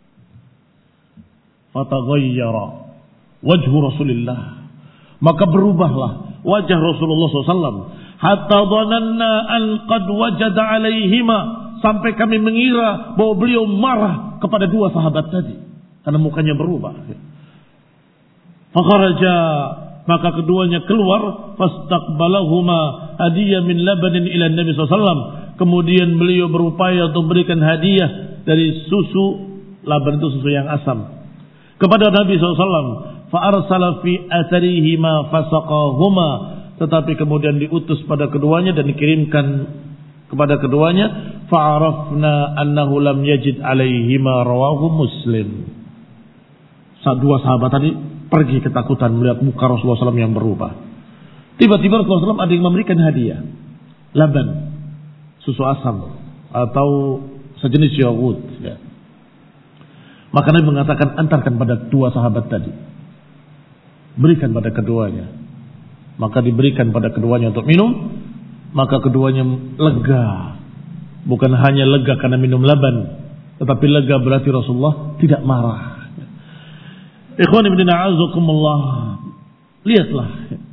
Speaker 2: Fataghayyara wajhu Rasulillah, maka berubahlah wajah Rasulullah shallallahu alaihi wasallam. Hatta dhananna an qad wajada alaihima, sampai kami mengira bahwa beliau marah kepada dua sahabat tadi karena mukanya berubah. Fakharaja, maka keduanya keluar. Fastaqbalahuma hadiah min labanin ila Nabi shallallahu alaihi wasallam. Kemudian beliau berupaya untuk berikan hadiah dari susu. Laban itu susu yang asam, kepada Nabi shallallahu alaihi wasallam. Fa'arsala fi atharihima fasaqahuma, tetapi kemudian diutus pada keduanya dan dikirimkan kepada keduanya. Fa'arafna annahu lam yajid alaihima, rawahu Muslim. Dua sahabat tadi pergi ketakutan melihat muka Rasulullah shallallahu alaihi wasallam yang berubah. Tiba-tiba Rasulullah shallallahu alaihi wasallam ada yang memberikan hadiah, laban, susu asam atau sejenis yogurt. Ya. Maka Nabi mengatakan, antarkan pada dua sahabat tadi, berikan pada keduanya. Maka diberikan pada keduanya untuk minum. Maka keduanya lega. Bukan hanya lega karena minum laban, tetapi lega berarti Rasulullah tidak marah. Ikhwan ibn a'azakumullah, lihatlah,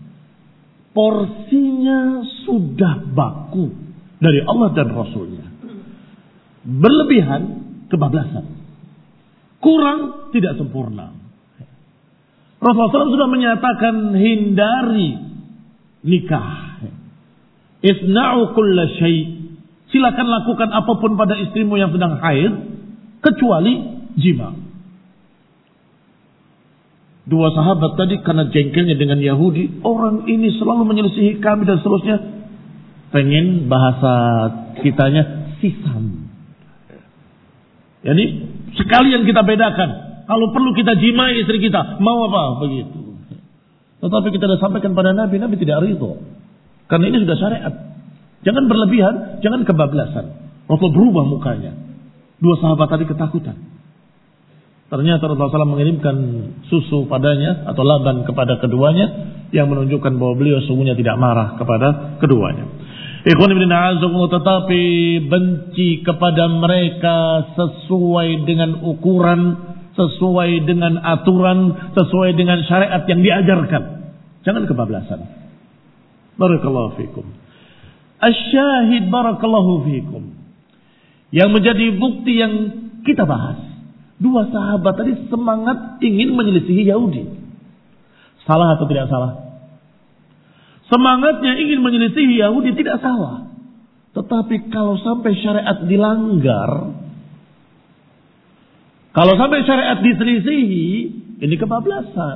Speaker 2: porsinya sudah baku dari Allah dan Rasulnya. Berlebihan, kebablasan. Kurang, tidak sempurna. Rasulullah shallallahu alaihi wasallam sudah menyatakan hindari nikah. Isna'u kulla syai'. Silakan lakukan apapun pada istrimu yang sedang haid, kecuali jima. Dua sahabat tadi karena jengkelnya dengan Yahudi, orang ini selalu menyelisihi kami dan seterusnya. Pengen bahasa kitanya sisam. Jadi sekalian kita bedakan. Kalau perlu kita jimai istri kita, mau apa? Begitu. Tetapi kita sudah sampaikan pada Nabi, Nabi tidak ridho. Karena ini sudah syariat. Jangan berlebihan, jangan kebablasan. Rasul berubah mukanya. Dua sahabat tadi ketakutan. Ternyata Rasulullah shallallahu alaihi wasallam mengirimkan susu padanya atau laban kepada keduanya yang menunjukkan bahwa beliau sungguhnya tidak marah kepada keduanya. Ikhwan ibn a'azakumullah, tetapi benci kepada mereka sesuai dengan ukuran, sesuai dengan aturan, sesuai dengan syariat yang diajarkan. Jangan kebablasan. Barakallahu fikum. Asyahid barakallahu fikum. Yang menjadi bukti yang kita bahas. Dua sahabat tadi semangat ingin menyelisihi Yahudi. Salah atau tidak salah? Semangatnya ingin menyelisihi Yahudi tidak salah. Tetapi kalau sampai syariat dilanggar, kalau sampai syariat diselisihi, Ini kebablasan.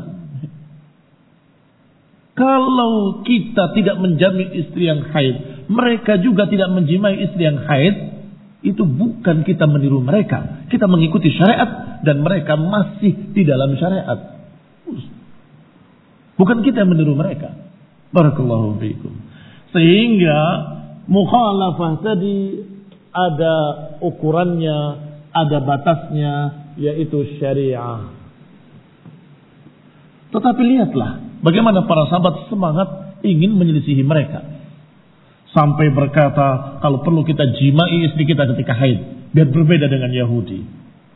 Speaker 2: Kalau kita tidak menjamin istri yang haid, mereka juga tidak menjimai istri yang haid, itu bukan kita meniru mereka. Kita mengikuti syariat dan mereka masih di dalam syariat. Bukan kita yang meniru mereka. Barakallahu fiikum. Sehingga mukhalafah tadi ada ukurannya, ada batasnya, yaitu syariah. Tetapi lihatlah bagaimana para sahabat semangat ingin menyelisihi mereka. Sampai berkata, kalau perlu kita jimai istri kita ketika haid, biar berbeda dengan Yahudi.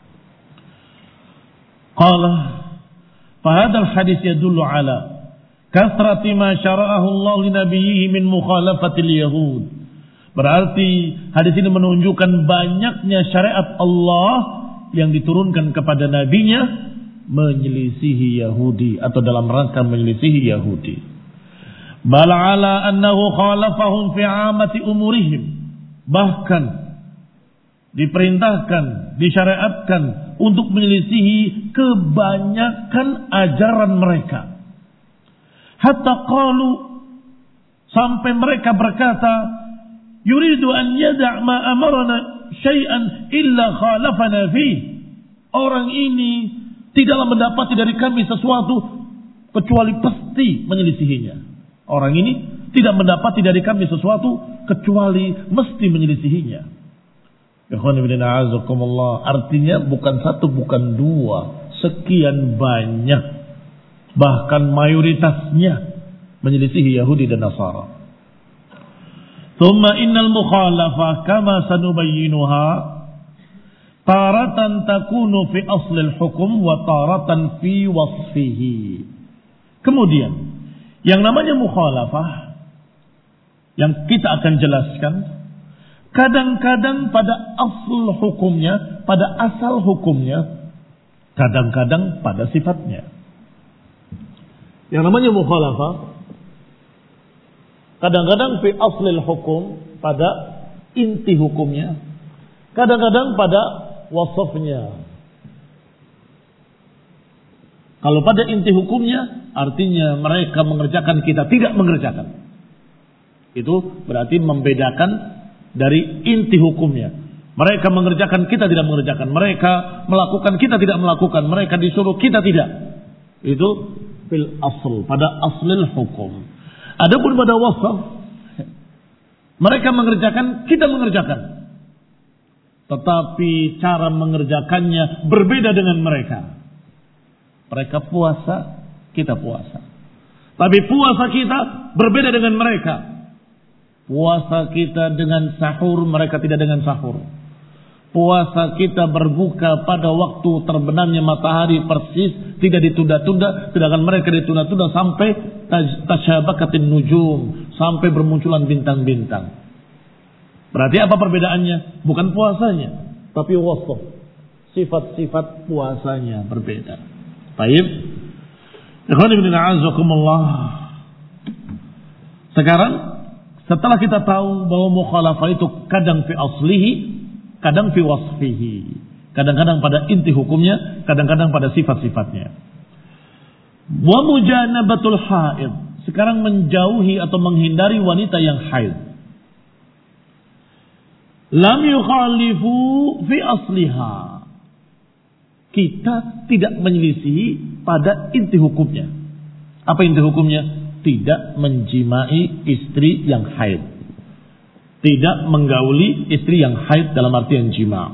Speaker 2: Qala, fahadal hadis yadullu ala kathrati ma syara'ahu Allah li nabiyhi min mukhalafatil yahud. Berarti hadis ini menunjukkan banyaknya syariat Allah yang diturunkan kepada nabinya menyelisihi Yahudi atau dalam rangka menyelisihi Yahudi. Bal ala annahu khalafahum fi amati umurihim. Bahkan diperintahkan, disyariatkan untuk menyelisihi kebanyakan ajaran mereka. Hatta qalu, sampai mereka berkata, yuridu an yada' ma amarna syai'an illa khalafana fih. Orang ini tidaklah mendapati dari kami sesuatu kecuali pasti menyelisihinya. Orang ini tidak mendapati dari kami sesuatu kecuali mesti menyelisihinya. Artinya bukan satu, bukan dua, sekian banyak, bahkan mayoritasnya menyelisihi Yahudi dan Nasara. Thumma innal mukhalafah kama sanubayyinuha taratan takunu fi aslil hukum wa taratan fi wasfihi. Kemudian yang namanya mukhalafah yang kita akan jelaskan, kadang-kadang pada asal hukumnya, pada asal hukumnya, kadang-kadang pada sifatnya. Yang namanya mukhalafah kadang-kadang fi aslil hukum, pada inti hukumnya, kadang-kadang pada wasafnya. Kalau pada inti hukumnya, artinya mereka mengerjakan, kita tidak mengerjakan. Itu berarti membedakan dari inti hukumnya. Mereka mengerjakan, kita tidak mengerjakan. Mereka melakukan, kita tidak melakukan. Mereka disuruh, kita tidak. Itu fil asl, pada aslil hukum. Adapun pada wasaf, mereka mengerjakan, kita mengerjakan. Tetapi cara mengerjakannya berbeda dengan mereka. Mereka puasa, kita puasa. Tapi puasa kita berbeda dengan mereka. Puasa kita dengan sahur, mereka tidak dengan sahur. Puasa kita berbuka pada waktu terbenamnya matahari persis, tidak ditunda-tunda, sedangkan mereka ditunda-tunda sampai tasyabakatin nujum, sampai bermunculan bintang-bintang. Berarti apa perbedaannya? Bukan puasanya, tapi wasaf, sifat-sifat puasanya berbeda. Baik. Ikhwan ibn a'azakumullah. Sekarang setelah kita tahu bahwa mukhalafah itu kadang fi aslihi, kadang fi wasfihi, kadang-kadang pada inti hukumnya, kadang-kadang pada sifat-sifatnya. Wa mujanabatul haid, sekarang menjauhi atau menghindari wanita yang haid. Lam yukhalifu fi asliha, kita tidak menyelisihi pada inti hukumnya. Apa inti hukumnya? Tidak menjimai istri yang haid, tidak menggauli istri yang haid dalam artian jima.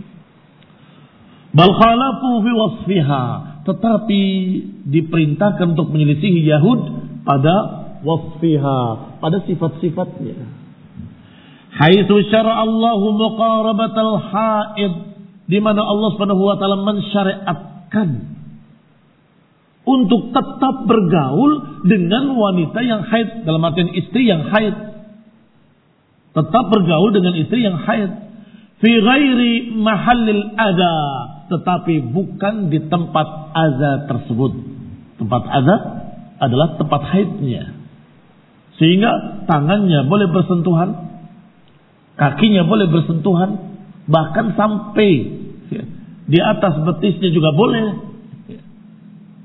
Speaker 2: Bal khalafu fi wasfiha, tetapi diperintahkan untuk menyelisihi Yahud pada wasfiha, pada sifat-sifatnya. Haitsu syara'a Allahu muqarabatal haid, di mana Allah Subhanahu wa taala mensyariatkan untuk tetap bergaul dengan wanita yang haid, dalam artian istri yang haid. Tetap bergaul dengan istri yang haid. Fi ghairi mahallil adha, tetapi bukan di tempat adha tersebut. Tempat adha adalah tempat haidnya. Sehingga tangannya boleh bersentuhan, kakinya boleh bersentuhan, bahkan sampai di atas betisnya juga boleh.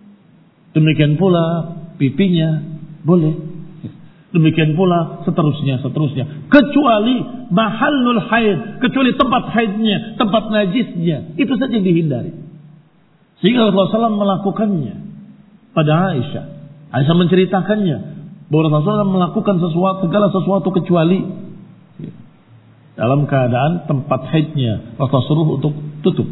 Speaker 2: Demikian pula pipinya boleh. Demikian pula seterusnya, seterusnya. Kecuali mahallul haid, kecuali tempat haidnya, tempat najisnya, itu saja yang dihindari. Sehingga Rasulullah shallallahu alaihi wasallam melakukannya pada Aisyah. Aisyah menceritakannya bahwa Rasulullah shallallahu alaihi wasallam melakukan sesuatu, segala sesuatu kecuali dalam keadaan tempat haidnya. Rasulullah suruh untuk tutup,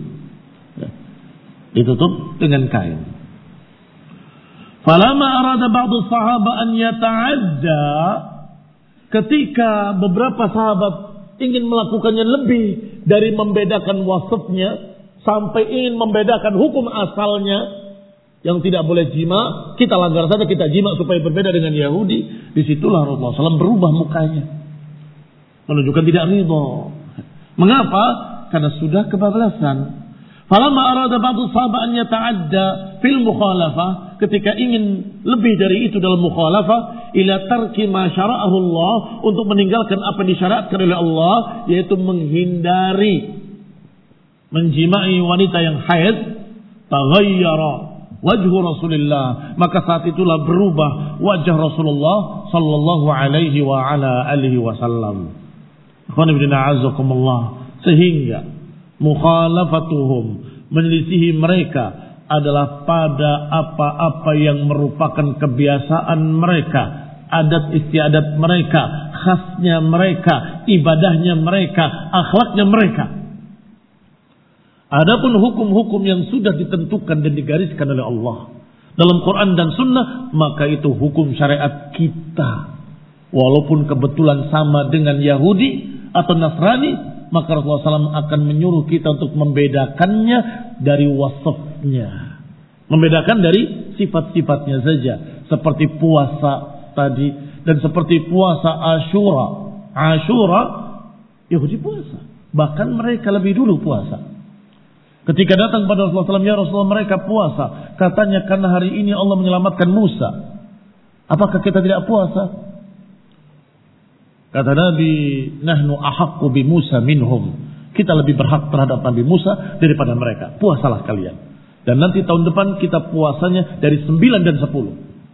Speaker 2: ditutup dengan kain. Falamma arada ba'du sahabat an yata'adda, ketika beberapa sahabat ingin melakukannya lebih dari membedakan wasfnya sampai ingin membedakan hukum asalnya yang tidak boleh jima, kita langgar saja kita jima supaya berbeda dengan Yahudi. Disitulah Rasulullah shallallahu alaihi wasallam berubah mukanya, menunjukkan tidak ridha. Mengapa? Karena sudah kebablasan. Falamma arada ba'du sahabat an yata'adda fil mukhalafah, ketika ingin lebih dari itu dalam mukhalafah, ila tarki ma syara'ahu Allah, untuk meninggalkan apa yang disyaratkan oleh Allah, yaitu menghindari menjimai wanita yang haid, taghayyara wajhu Rasulullah, maka saat itulah berubah wajah Rasulullah sallallahu alaihi wa ala alihi wasallam. Ikhwan fillah a'azzakumullah, sehingga mukhalafatuhum, menyelisihi mereka, adalah pada apa-apa yang merupakan kebiasaan mereka, adat istiadat mereka, khasnya mereka, ibadahnya mereka, akhlaknya mereka. Adapun hukum-hukum yang sudah ditentukan dan digariskan oleh Allah dalam Quran dan Sunnah, maka itu hukum syariat kita. Walaupun kebetulan sama dengan Yahudi atau Nasrani, maka Rasulullah shallallahu alaihi wasallam akan menyuruh kita untuk membedakannya dari wasfnya, membedakan dari sifat-sifatnya saja, seperti puasa tadi dan seperti puasa Ashura. Ashura Yahudi puasa, bahkan mereka lebih dulu puasa. Ketika datang pada Rasulullah shallallahu alaihi wasallam, ya Rasulullah, mereka puasa, katanya karena hari ini Allah menyelamatkan Musa. Apakah kita tidak puasa? Kata Nabi, nahnu ahaqqu bi Musa minhum, kita lebih berhak terhadap Nabi Musa daripada mereka. Puasalah kalian. Dan nanti tahun depan kita puasanya dari sembilan dan sepuluh.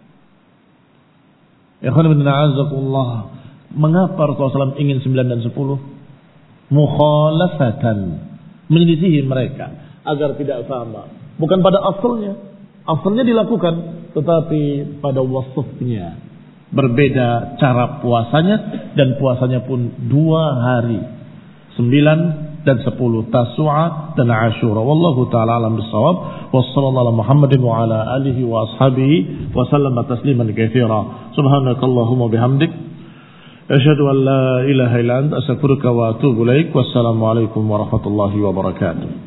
Speaker 2: Ikhwan bin a'azakullah, mengapa Rasulullah shallallahu alaihi wasallam ingin sembilan dan sepuluh? Mukhalafatan, menyelisihi mereka agar tidak sama. Bukan pada asalnya, asalnya dilakukan, tetapi pada wasfnya berbeda cara puasanya, dan puasanya pun dua hari, sembilan dan sepuluh, Tasu'a dan Ashura. Wallahu ta'ala alam bisawab. Wassallallahu ala Muhammadin wa ala alihi wa ashabihi wa sallama tasliman katsira. Subhanakallahumma bihamdik, asyhadu an la ilaha illa anta, astaghfiruka wa atubu ilaik. Wassalamu alaikum warahmatullahi wabarakatuh.